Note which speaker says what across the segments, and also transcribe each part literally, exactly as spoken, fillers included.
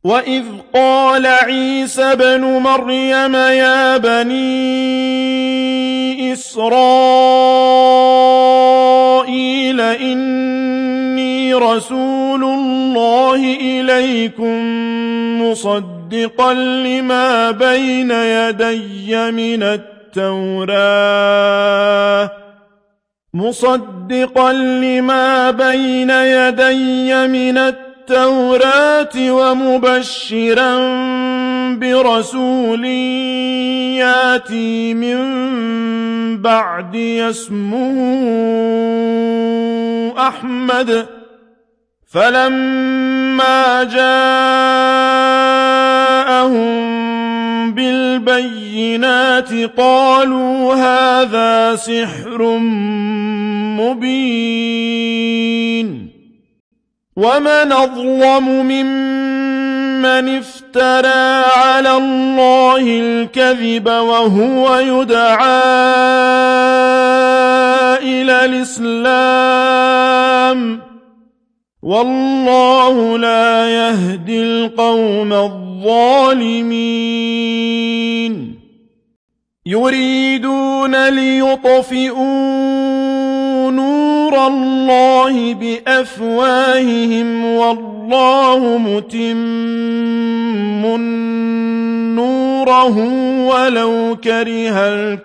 Speaker 1: وَإِذْ قَالَ عِيسَى ابْنُ مَرْيَمَ يَا بَنِي إِسْرَائِيلَ إِنِّي رَسُولُ اللَّهِ إِلَيْكُم مُّصَدِّقًا لِّمَا بَيْنَ يَدَيَّ مِنَ التَّوْرَاةِ مُصَدِّقًا لِّمَا بَيْنَ يَدَيَّ مِنَ التَّوْرَاةِ وَمُبَشِّرًا بِرَسُولٍ يَأْتِي مِن بَعْدِي اسْمُهُ أَحْمَدُ فَلَمَّا جَاءَهُم بِالْبَيِّنَاتِ قَالُوا هَٰذَا سِحْرٌ مُّبِينٌ وَمَنْ أَظْلَمُ مِمَّنِ افْتَرَىٰ عَلَى اللَّهِ الْكَذِبَ وَهُوَ يُدْعَىٰ إِلَى الْإِسْلَامِ ۚ وَاللَّهُ لَا يَهْدِي الْقَوْمَ الظَّالِمِينَ يُرِيدُونَ لِيُطْفِئُوا نُورَ اللَّهِ بِأَفْوَاهِهِمْ وَاللَّهُ مُتِمُّ نُورِهِ وَلَوْ كَرِهَ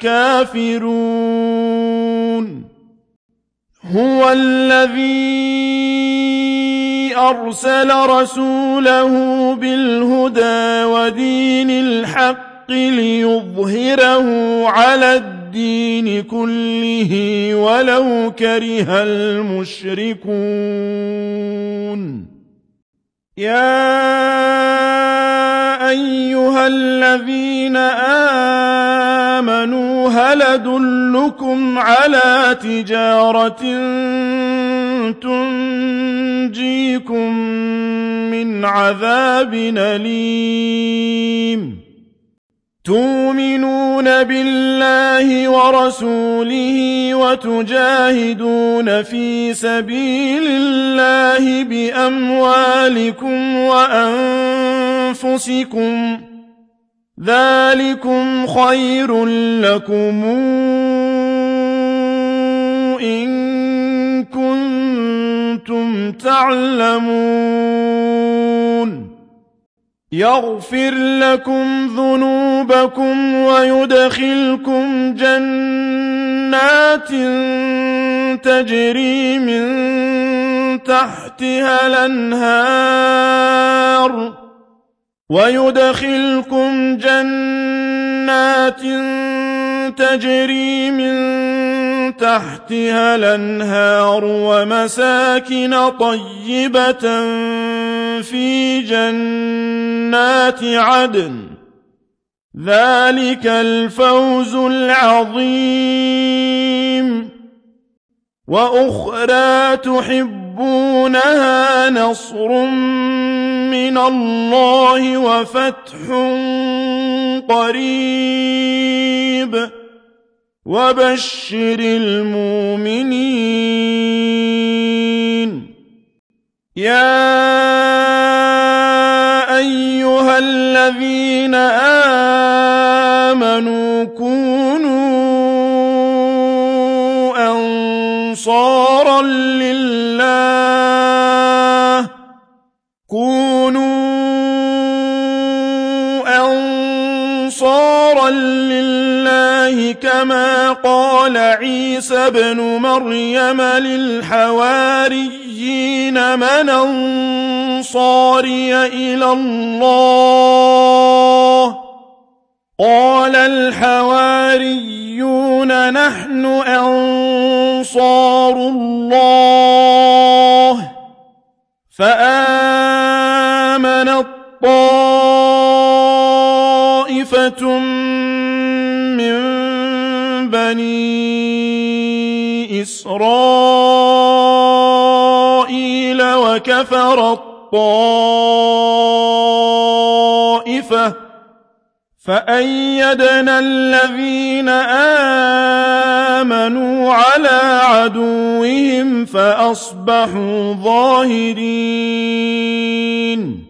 Speaker 1: الْكَافِرُونَ هُوَ الَّذِي أَرْسَلَ رَسُولَهُ بِالْهُدَىٰ وَدِينِ الْحَقِّ لِيُظْهِرَهُ عَلَى الدِّينِ كُلِّهِ وَلَوْ كَرِهَ الْمُشْرِكُونَ يَا أَيُّهَا الَّذِينَ آمَنُوا هَلْ أَدُلُّكُمْ عَلَىٰ تِجَارَةٍ تُنجِيكُم مِّنْ عَذَابٍ أَلِيمٍ تُؤْمِنُونَ بِاللَّهِ وَرَسُولِهِ وَتُجَاهِدُونَ فِي سَبِيلِ اللَّهِ بِأَمْوَالِكُمْ وَأَنفُسِكُمْ ۚ ذَٰلِكُمْ خَيْرٌ لَّكُمْ إِن كُنتُمْ تَعْلَمُونَ يَغْفِرْ لَكُمْ ذُنُوبَكُمْ وَيُدْخِلْكُمْ جَنَّاتٍ تَجْرِي مِن تَحْتِهَا الْأَنْهَارُ وَيُدْخِلْكُمْ جَنَّاتٍ تَجْرِي مِن تَحْتِهَا الْأَنْهَارُ وَمَسَاكِنَ طَيِّبَةً فِي جَنَّاتِ عَدْنٍ ۚ ذَٰلِكَ الْفَوْزُ الْعَظِيمُ وَأُخْرَىٰ تُحِبُّونَهَا نَصْرٌ مِّنَ اللَّهِ وَفَتْحٌ قَرِيبٌ وَبَشِّرِ الْمُؤْمِنِينَ يَا أَيُّهَا الَّذِينَ آمَنُوا كُونُوا أَنصَارًا لِّلَّهِ كُونُوا أَنصَارًا لِّلَّهِ كَمَا قَالَ عِيسَى ابْنُ مَرْيَمَ لِلْحَوَارِيِّينَ مَنْ أَنصَارِيَ إِلَى اللَّهِ ۖ قَالَ الْحَوَارِيُّونَ نَحْنُ أَنصَارُ اللَّهِ ۖ فَآمَنَت طَّائِفَةٌ مِّن بَنِي إِسْرَائِيلَ وَكَفَرَت طَّائِفَةٌ فَأَيَّدْنَا الَّذِينَ آمَنُوا عَلَىٰ عَدُوِّهِمْ فَأَصْبَحُوا ظَاهِرِينَ